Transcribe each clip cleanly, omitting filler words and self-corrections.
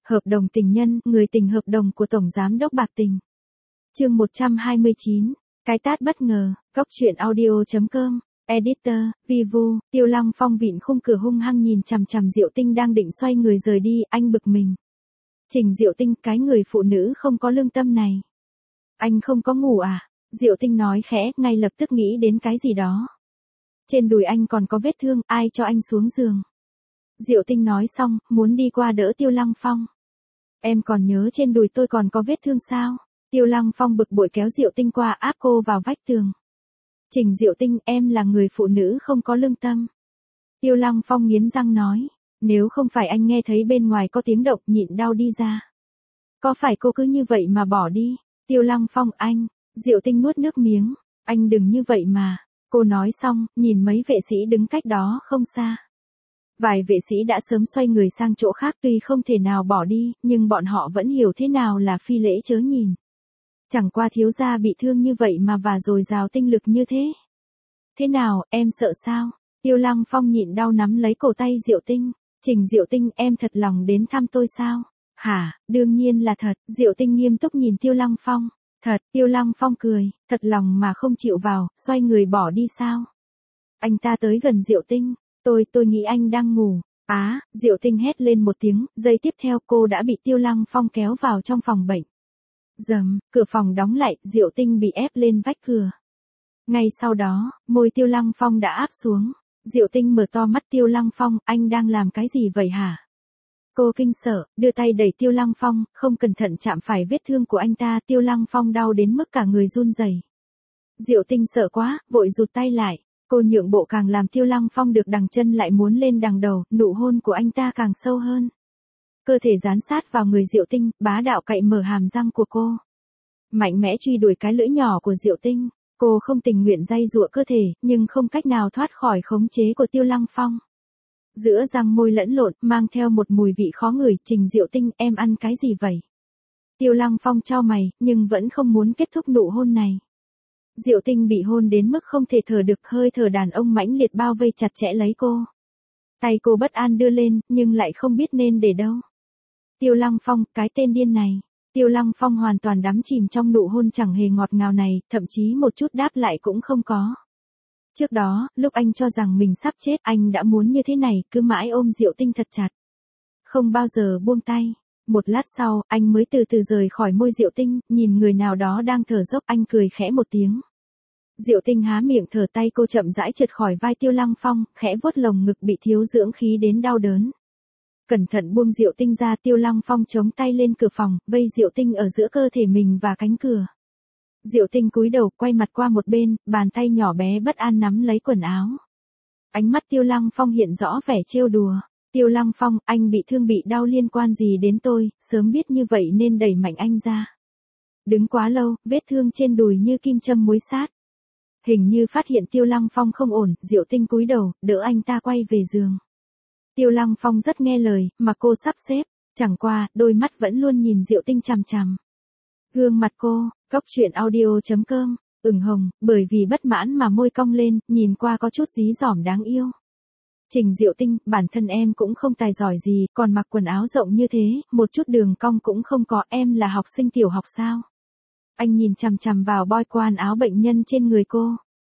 Hợp đồng tình nhân, người tình hợp đồng của Tổng Giám đốc Bạc Tình. Chương 129, cái tát bất ngờ, góc truyện audio.com, editor, Vivu, Tiêu Lăng Phong vịn khung cửa hung hăng nhìn chằm chằm Diệu Tinh đang định xoay người rời đi, anh bực mình. Trình Diệu Tinh, cái người phụ nữ không có lương tâm này. Anh không có ngủ à? Diệu Tinh nói khẽ, ngay lập tức nghĩ đến cái gì đó. Trên đùi anh còn có vết thương, ai cho anh xuống giường? Diệu Tinh nói xong, muốn đi qua đỡ Tiêu Lăng Phong. Em còn nhớ trên đùi tôi còn có vết thương sao? Tiêu Lăng Phong bực bội kéo Diệu Tinh qua áp cô vào vách tường. Trình Diệu Tinh, em là người phụ nữ không có lương tâm. Tiêu Lăng Phong nghiến răng nói, nếu không phải anh nghe thấy bên ngoài có tiếng động nhịn đau đi ra. Có phải cô cứ như vậy mà bỏ đi? Tiêu Lăng Phong, anh. Diệu Tinh nuốt nước miếng, anh đừng như vậy mà. Cô nói xong, nhìn mấy vệ sĩ đứng cách đó không xa. Vài vệ sĩ đã sớm xoay người sang chỗ khác, tuy không thể nào bỏ đi, nhưng bọn họ vẫn hiểu thế nào là phi lễ chớ nhìn. Chẳng qua thiếu gia bị thương như vậy mà và dồi dào tinh lực như thế. Thế nào, em sợ sao? Tiêu Lăng Phong nhịn đau nắm lấy cổ tay Diệu Tinh. Trình Diệu Tinh, em thật lòng đến thăm tôi sao? Hả, đương nhiên là thật. Diệu Tinh nghiêm túc nhìn Tiêu Lăng Phong. Thật, Tiêu Lăng Phong cười, thật lòng mà không chịu vào, xoay người bỏ đi sao? Anh ta tới gần Diệu Tinh. Tôi nghĩ anh đang ngủ. Á, Diệu Tinh hét lên một tiếng, giây tiếp theo cô đã bị Tiêu Lăng Phong kéo vào trong phòng bệnh. Dầm, cửa phòng đóng lại, Diệu Tinh bị ép lên vách cửa. Ngay sau đó, môi Tiêu Lăng Phong đã áp xuống. Diệu Tinh mở to mắt. Tiêu Lăng Phong, anh đang làm cái gì vậy hả? Cô kinh sợ, đưa tay đẩy Tiêu Lăng Phong, không cẩn thận chạm phải vết thương của anh ta. Tiêu Lăng Phong đau đến mức cả người run rẩy. Diệu Tinh sợ quá, vội rụt tay lại. Cô nhượng bộ càng làm Tiêu Lăng Phong được đằng chân lại muốn lên đằng đầu, nụ hôn của anh ta càng sâu hơn. Cơ thể dán sát vào người Diệu Tinh, bá đạo cạy mở hàm răng của cô. Mạnh mẽ truy đuổi cái lưỡi nhỏ của Diệu Tinh. Cô không tình nguyện day dụa cơ thể, nhưng không cách nào thoát khỏi khống chế của Tiêu Lăng Phong. Giữa răng môi lẫn lộn, mang theo một mùi vị khó ngửi. Trình Diệu Tinh, em ăn cái gì vậy? Tiêu Lăng Phong chau mày, nhưng vẫn không muốn kết thúc nụ hôn này. Diệu Tinh bị hôn đến mức không thể thở được, hơi thở đàn ông mãnh liệt bao vây chặt chẽ lấy cô. Tay cô bất an đưa lên, nhưng lại không biết nên để đâu. Tiêu Lăng Phong, cái tên điên này. Tiêu Lăng Phong hoàn toàn đắm chìm trong nụ hôn chẳng hề ngọt ngào này, thậm chí một chút đáp lại cũng không có. Trước đó, lúc anh cho rằng mình sắp chết, anh đã muốn như thế này, cứ mãi ôm Diệu Tinh thật chặt. Không bao giờ buông tay. Một lát sau, anh mới từ từ rời khỏi môi Diệu Tinh, nhìn người nào đó đang thở dốc, anh cười khẽ một tiếng. Diệu Tinh há miệng thở, tay cô chậm rãi trượt khỏi vai Tiêu Lăng Phong, khẽ vuốt lồng ngực bị thiếu dưỡng khí đến đau đớn. Cẩn thận buông Diệu Tinh ra. Tiêu Lăng Phong chống tay lên cửa phòng, vây Diệu Tinh ở giữa cơ thể mình và cánh cửa. Diệu Tinh cúi đầu, quay mặt qua một bên, bàn tay nhỏ bé bất an nắm lấy quần áo. Ánh mắt Tiêu Lăng Phong hiện rõ vẻ trêu đùa. Tiêu Lăng Phong, anh bị thương bị đau liên quan gì đến tôi, sớm biết như vậy nên đẩy mạnh anh ra. Đứng quá lâu, vết thương trên đùi như kim châm muối sát. Hình như phát hiện Tiêu Lăng Phong không ổn, Diệu Tinh cúi đầu, đỡ anh ta quay về giường. Tiêu Lăng Phong rất nghe lời, mà cô sắp xếp, chẳng qua, đôi mắt vẫn luôn nhìn Diệu Tinh chằm chằm. Gương mặt cô, góc truyện audio.com, ửng hồng, bởi vì bất mãn mà môi cong lên, nhìn qua có chút dí dỏm đáng yêu. Trình Diệu Tinh, bản thân em cũng không tài giỏi gì, còn mặc quần áo rộng như thế, một chút đường cong cũng không có, em là học sinh tiểu học sao? Anh nhìn chằm chằm vào boi quan áo bệnh nhân trên người cô.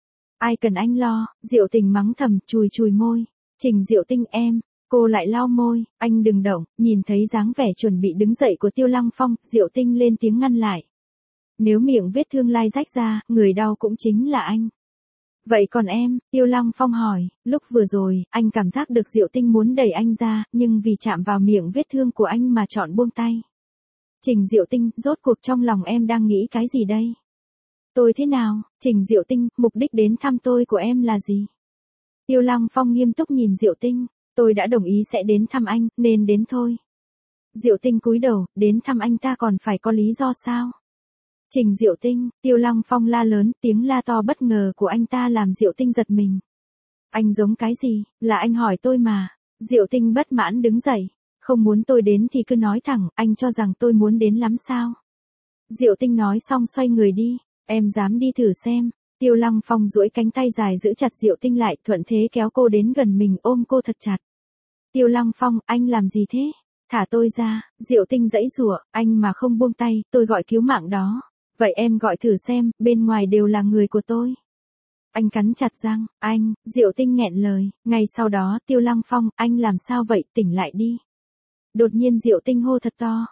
Ai cần anh lo? Diệu Tinh mắng thầm, chùi chùi môi. Trình Diệu Tinh, em. Cô lại lau môi, anh đừng động. Nhìn thấy dáng vẻ chuẩn bị đứng dậy của Tiêu Lăng Phong, Diệu Tinh lên tiếng ngăn lại. Nếu miệng vết thương lai rách ra, người đau cũng chính là anh. Vậy còn em? Tiêu Lăng Phong hỏi. Lúc vừa rồi, anh cảm giác được Diệu Tinh muốn đẩy anh ra, nhưng vì chạm vào miệng vết thương của anh mà chọn buông tay. Trình Diệu Tinh, rốt cuộc trong lòng em đang nghĩ cái gì đây? Tôi thế nào? Trình Diệu Tinh, mục đích đến thăm tôi của em là gì? Tiêu Lăng Phong nghiêm túc nhìn Diệu Tinh. Tôi đã đồng ý sẽ đến thăm anh, nên đến thôi. Diệu Tinh cúi đầu, đến thăm anh ta còn phải có lý do sao? Trình Diệu Tinh, Tiêu Lăng Phong la lớn, tiếng la to bất ngờ của anh ta làm Diệu Tinh giật mình. Anh giống cái gì? Là anh hỏi tôi mà. Diệu Tinh bất mãn đứng dậy. Không muốn tôi đến thì cứ nói thẳng, anh cho rằng tôi muốn đến lắm sao? Diệu Tinh nói xong xoay người đi. Em dám đi thử xem. Tiêu Lăng Phong duỗi cánh tay dài giữ chặt Diệu Tinh lại, thuận thế kéo cô đến gần mình ôm cô thật chặt. Tiêu Lăng Phong, anh làm gì thế? thả tôi ra, Diệu Tinh giãy giụa, anh mà không buông tay, tôi gọi cứu mạng đó. Vậy em gọi thử xem, bên ngoài đều là người của tôi. Anh cắn chặt răng, anh, Diệu Tinh nghẹn lời, ngay sau đó, Tiêu Lăng Phong, anh làm sao vậy, tỉnh lại đi. Đột nhiên Diệu Tinh hô thật to,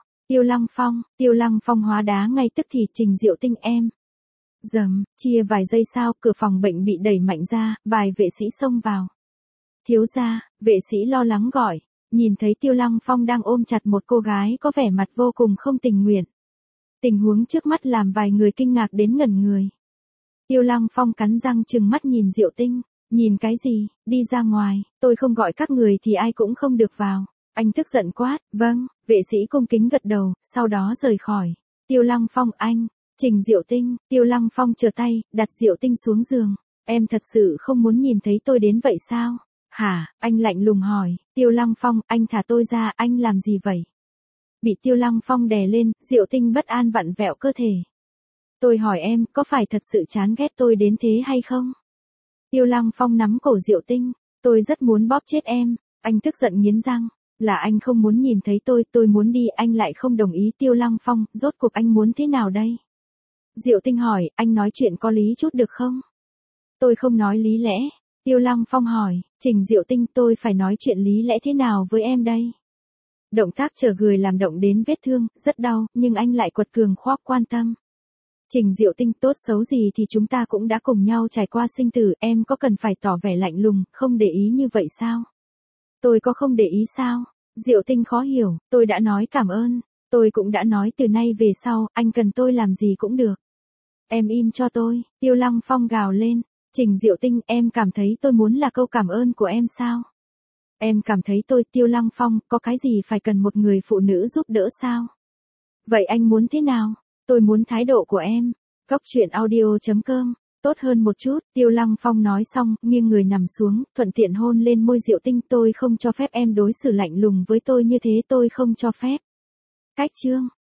Tiêu Lăng Phong hóa đá ngay tức thì Trình Diệu Tinh em. Dầm, chia vài giây sau, cửa phòng bệnh bị đẩy mạnh ra, vài vệ sĩ xông vào. Thiếu gia, vệ sĩ lo lắng gọi, nhìn thấy Tiêu Lăng Phong đang ôm chặt một cô gái có vẻ mặt vô cùng không tình nguyện. Tình huống trước mắt làm vài người kinh ngạc đến ngẩn người. Tiêu Lăng Phong cắn răng trừng mắt nhìn Diệu Tinh, nhìn cái gì, đi ra ngoài, tôi không gọi các người thì ai cũng không được vào. Anh tức giận quát, vâng, vệ sĩ cung kính gật đầu, sau đó rời khỏi. Tiêu Lăng Phong anh, Trình Diệu Tinh, Tiêu Lăng Phong trở tay, đặt Diệu Tinh xuống giường. Em thật sự không muốn nhìn thấy tôi đến vậy sao? Hả, anh lạnh lùng hỏi, Tiêu Lăng Phong, anh thả tôi ra, anh làm gì vậy? Bị Tiêu Lăng Phong đè lên, Diệu Tinh bất an vặn vẹo cơ thể. Tôi hỏi em, có phải thật sự chán ghét tôi đến thế hay không? Tiêu Lăng Phong nắm cổ Diệu Tinh, tôi rất muốn bóp chết em, anh tức giận nghiến răng, là anh không muốn nhìn thấy tôi muốn đi, anh lại không đồng ý. Tiêu Lăng Phong, rốt cuộc anh muốn thế nào đây? Diệu Tinh hỏi, anh nói chuyện có lý chút được không? Tôi không nói lý lẽ. Tiêu Lăng Phong hỏi, Trình Diệu Tinh, tôi phải nói chuyện lý lẽ thế nào với em đây? Động tác chờ người làm động đến vết thương, rất đau, nhưng anh lại quật cường khoác quan tâm. Trình Diệu Tinh, tốt xấu gì thì chúng ta cũng đã cùng nhau trải qua sinh tử, em có cần phải tỏ vẻ lạnh lùng, không để ý như vậy sao? Tôi có không để ý sao? Diệu Tinh khó hiểu, tôi đã nói cảm ơn, tôi cũng đã nói từ nay về sau, anh cần tôi làm gì cũng được. Em im cho tôi, Tiêu Lăng Phong gào lên, Trình Diệu Tinh, em cảm thấy tôi muốn là câu cảm ơn của em sao? Em cảm thấy tôi, Tiêu Lăng Phong, có cái gì phải cần một người phụ nữ giúp đỡ sao? Vậy anh muốn thế nào? Tôi muốn thái độ của em. Cóc truyện audio.com, tốt hơn một chút, Tiêu Lăng Phong nói xong, nghiêng người nằm xuống, thuận tiện hôn lên môi Diệu Tinh, tôi không cho phép em đối xử lạnh lùng với tôi như thế, tôi không cho phép. Cách chương